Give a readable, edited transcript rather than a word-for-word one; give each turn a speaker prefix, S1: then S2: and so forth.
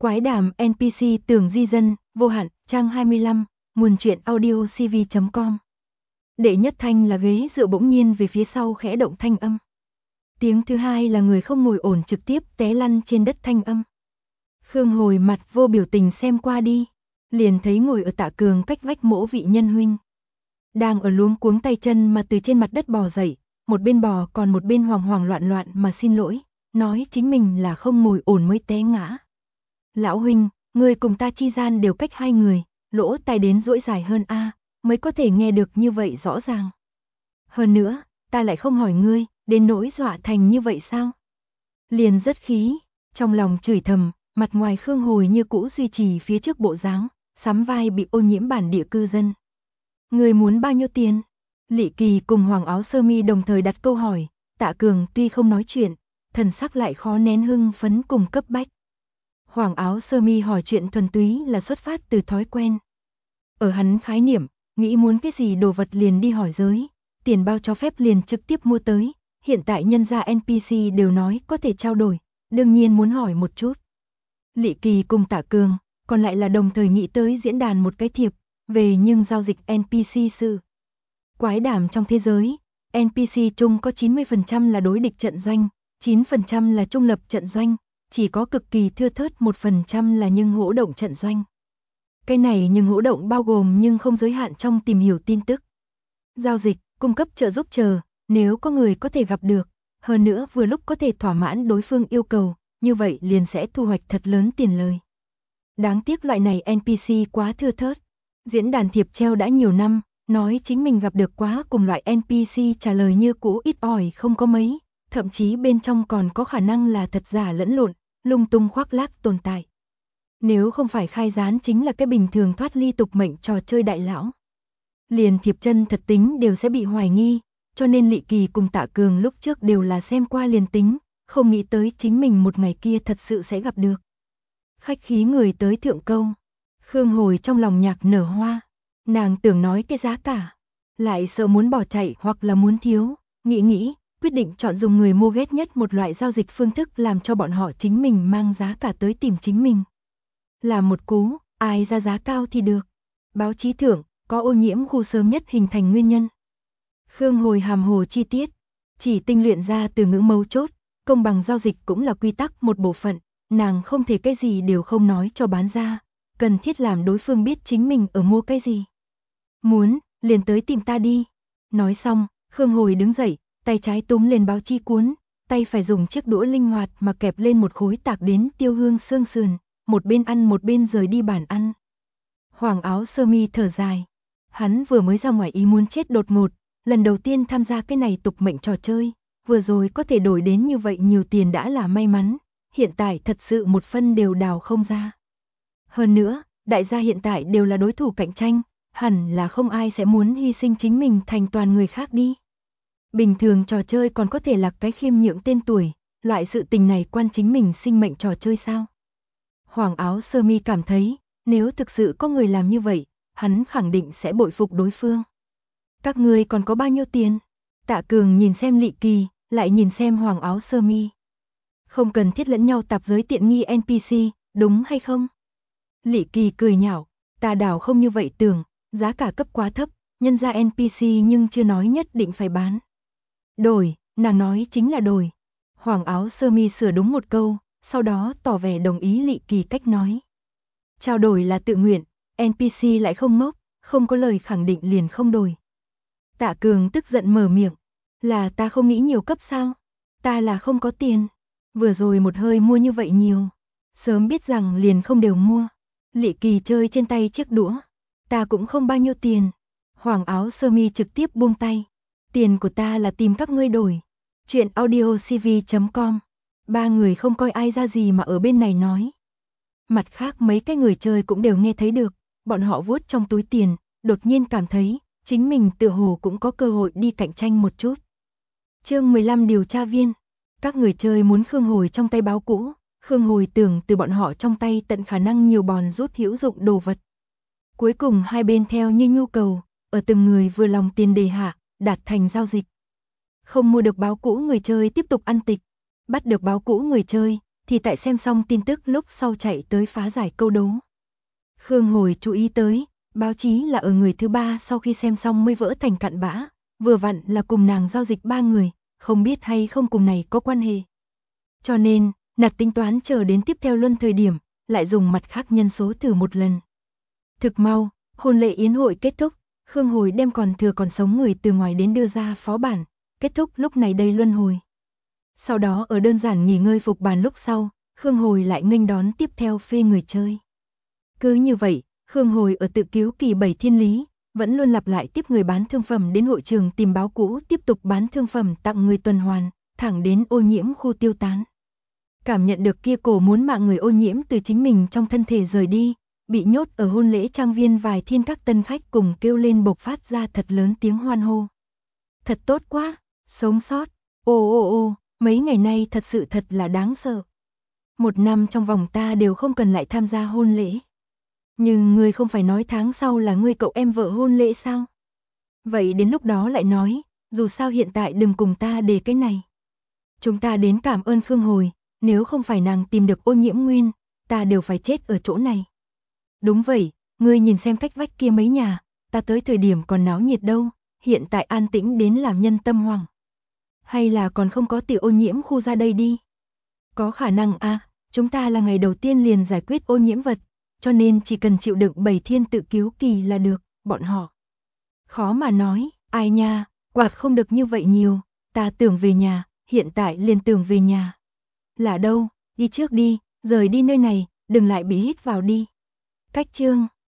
S1: Quái đàm NPC tưởng di dân, vô hạn, trang 25, nguồn truyện audio cv.com. Đệ nhất thanh là ghế dựa bỗng nhiên về phía sau khẽ động thanh âm. Tiếng thứ hai là người không ngồi ổn trực tiếp té lăn trên đất thanh âm. Khương Hồi mặt vô biểu tình xem qua đi, liền thấy ngồi ở Tạ Cường cách vách Mỗ Vị Nhân huynh. Đang ở luống cuống tay chân mà từ trên mặt đất bò dậy, một bên bò còn một bên hoảng hoảng loạn loạn mà xin lỗi, nói chính mình là không ngồi ổn mới té ngã. Lão huynh, người cùng ta chi gian đều cách hai người, lỗ tai đến duỗi dài hơn a, mới có thể nghe được như vậy rõ ràng. Hơn nữa, ta lại không hỏi ngươi, đến nỗi dọa thành như vậy sao? Liền rất khí, trong lòng chửi thầm, mặt ngoài Khương Hồi như cũ duy trì phía trước bộ dáng, sắm vai bị ô nhiễm bản địa cư dân. Người muốn bao nhiêu tiền? Lị Kỳ cùng Hoàng Áo Sơ Mi đồng thời đặt câu hỏi, Tạ Cường tuy không nói chuyện, thần sắc lại khó nén hưng phấn cùng cấp bách. Hoàng Áo Sơ Mi hỏi chuyện thuần túy là xuất phát từ thói quen. Ở hắn khái niệm, nghĩ muốn cái gì đồ vật liền đi hỏi giới, tiền bao cho phép liền trực tiếp mua tới, hiện tại nhân gia NPC đều nói có thể trao đổi, đương nhiên muốn hỏi một chút. Lị Kỳ cùng Tạ Cường, còn lại là đồng thời nghĩ tới diễn đàn một cái thiệp, về nhưng giao dịch NPC sự. Quái đàm trong thế giới, NPC chung có 90% là đối địch trận doanh, 9% là trung lập trận doanh, chỉ có cực kỳ thưa thớt 1% là nhưng hỗ động trận doanh. Cái này nhưng hỗ động bao gồm nhưng không giới hạn trong tìm hiểu tin tức, giao dịch, cung cấp trợ giúp chờ, nếu có người có thể gặp được, hơn nữa vừa lúc có thể thỏa mãn đối phương yêu cầu, như vậy liền sẽ thu hoạch thật lớn tiền lời. Đáng tiếc loại này NPC quá thưa thớt. Diễn đàn thiệp treo đã nhiều năm, nói chính mình gặp được quá cùng loại NPC trả lời như cũ ít ỏi không có mấy, thậm chí bên trong còn có khả năng là thật giả lẫn lộn, lung tung khoác lác tồn tại. Nếu không phải khai gián chính là cái bình thường thoát ly tục mệnh trò chơi đại lão. Liền thiệp chân thật tính đều sẽ bị hoài nghi, cho nên Lị Kỳ cùng Tạ Cường lúc trước đều là xem qua liền tính, không nghĩ tới chính mình một ngày kia thật sự sẽ gặp được. Khách khí người tới thượng câu. Khương Hồi trong lòng nhạc nở hoa, nàng tưởng nói cái giá cả, lại sợ muốn bỏ chạy hoặc là muốn thiếu, nghĩ, quyết định chọn dùng người mua ghét nhất một loại giao dịch phương thức làm cho bọn họ chính mình mang giá cả tới tìm chính mình. Là một cú, ai ra giá cao thì được. Báo chí thưởng, có ô nhiễm khu sớm nhất hình thành nguyên nhân. Khương Hồi hàm hồ chi tiết, chỉ tinh luyện ra từ ngữ mấu chốt, công bằng giao dịch cũng là quy tắc một bộ phận, nàng không thể cái gì đều không nói cho bán ra. Cần thiết làm đối phương biết chính mình ở mua cái gì. Muốn, liền tới tìm ta đi. Nói xong, Khương Hồi đứng dậy, tay trái túm lên báo chi cuốn, tay phải dùng chiếc đũa linh hoạt mà kẹp lên một khối tạc đến tiêu hương xương sườn, một bên ăn một bên rời đi bàn ăn. Hoàng Áo Sơ Mi thở dài. Hắn vừa mới ra ngoài ý muốn chết đột ngột, lần đầu tiên tham gia cái này tục mệnh trò chơi, vừa rồi có thể đổi đến như vậy nhiều tiền đã là may mắn, hiện tại thật sự một phân đều đào không ra. Hơn nữa, đại gia hiện tại đều là đối thủ cạnh tranh, hẳn là không ai sẽ muốn hy sinh chính mình thành toàn người khác đi. Bình thường trò chơi còn có thể là cái khiêm nhượng tên tuổi, loại sự tình này quan chính mình sinh mệnh trò chơi sao? Hoàng Áo Sơ Mi cảm thấy, nếu thực sự có người làm như vậy, hắn khẳng định sẽ bội phục đối phương. Các ngươi còn có bao nhiêu tiền? Tạ Cường nhìn xem Lị Kỳ, lại nhìn xem Hoàng Áo Sơ Mi. Không cần thiết lẫn nhau tạp giới tiện nghi NPC, đúng hay không? Lị Kỳ cười nhạo, ta đảo không như vậy tưởng, giá cả cấp quá thấp, nhân ra NPC nhưng chưa nói nhất định phải bán. Đổi, nàng nói chính là đổi. Hoàng Áo Sơ Mi sửa đúng một câu, sau đó tỏ vẻ đồng ý Lị Kỳ cách nói. Trao đổi là tự nguyện, NPC lại không ngốc, không có lời khẳng định liền không đổi. Tạ Cường tức giận mở miệng, là ta không nghĩ nhiều cấp sao? Ta là không có tiền, vừa rồi một hơi mua như vậy nhiều, sớm biết rằng liền không đều mua. Lị Kỳ chơi trên tay chiếc đũa, ta cũng không bao nhiêu tiền. Hoàng Áo Sơ Mi trực tiếp buông tay, tiền của ta là tìm các ngươi đổi. Chuyện audio cv.com. Ba người không coi ai ra gì mà ở bên này nói. Mặt khác mấy cái người chơi cũng đều nghe thấy được, bọn họ vuốt trong túi tiền, đột nhiên cảm thấy chính mình tựa hồ cũng có cơ hội đi cạnh tranh một chút. Chương 15 điều tra viên. Các người chơi muốn Khương Hồi trong tay báo cũ, Khương Hồi tưởng từ bọn họ trong tay tận khả năng nhiều bòn rút hữu dụng đồ vật. Cuối cùng hai bên theo như nhu cầu, ở từng người vừa lòng tiền đề hạ, đạt thành giao dịch. Không mua được báo cũ người chơi tiếp tục ăn tịch, bắt được báo cũ người chơi, thì tại xem xong tin tức lúc sau chạy tới phá giải câu đố. Khương Hồi chú ý tới, báo chí là ở người thứ ba sau khi xem xong mới vỡ thành cặn bã, vừa vặn là cùng nàng giao dịch 3 người, không biết hay không cùng này có quan hệ. Cho nên, nặc tính toán chờ đến tiếp theo luân thời điểm, lại dùng mặt khác nhân số thử một lần. Thực mau, hôn lễ yến hội kết thúc, Khương Hồi đem còn thừa còn sống người từ ngoài đến đưa ra phó bản, kết thúc lúc này đây luân hồi. Sau đó ở đơn giản nghỉ ngơi phục bàn lúc sau, Khương Hồi lại nghênh đón tiếp theo phê người chơi. Cứ như vậy, Khương Hồi ở tự cứu kỳ 7 thiên lý, vẫn luôn lặp lại tiếp người bán thương phẩm đến hội trường tìm báo cũ tiếp tục bán thương phẩm tặng người tuần hoàn, thẳng đến ô nhiễm khu tiêu tán. Cảm nhận được kia cổ muốn mạng người ô nhiễm từ chính mình trong thân thể rời đi, bị nhốt ở hôn lễ trang viên vài thiên các tân khách cùng kêu lên bộc phát ra thật lớn tiếng hoan hô. Thật tốt quá, sống sót, ô, mấy ngày nay thật sự thật là đáng sợ. 1 năm trong vòng ta đều không cần lại tham gia hôn lễ. Nhưng ngươi không phải nói tháng sau là ngươi cậu em vợ hôn lễ sao? Vậy đến lúc đó lại nói, dù sao hiện tại đừng cùng ta đề cái này. Chúng ta đến cảm ơn Khương Hồi, nếu không phải nàng tìm được ô nhiễm nguyên, ta đều phải chết ở chỗ này. Đúng vậy, ngươi nhìn xem cách vách kia mấy nhà, ta tới thời điểm còn náo nhiệt đâu, hiện tại an tĩnh đến làm nhân tâm hoảng. Hay là còn không có tiểu ô nhiễm khu ra đây đi? Có khả năng chúng ta là ngày đầu tiên liền giải quyết ô nhiễm vật, cho nên chỉ cần chịu đựng 7 thiên tự cứu kỳ là được, bọn họ. Khó mà nói, ai nha, quạt không được như vậy nhiều, ta tưởng về nhà, hiện tại liền tưởng về nhà. Là đâu, đi trước đi, rời đi nơi này, đừng lại bị hít vào đi. Cách chương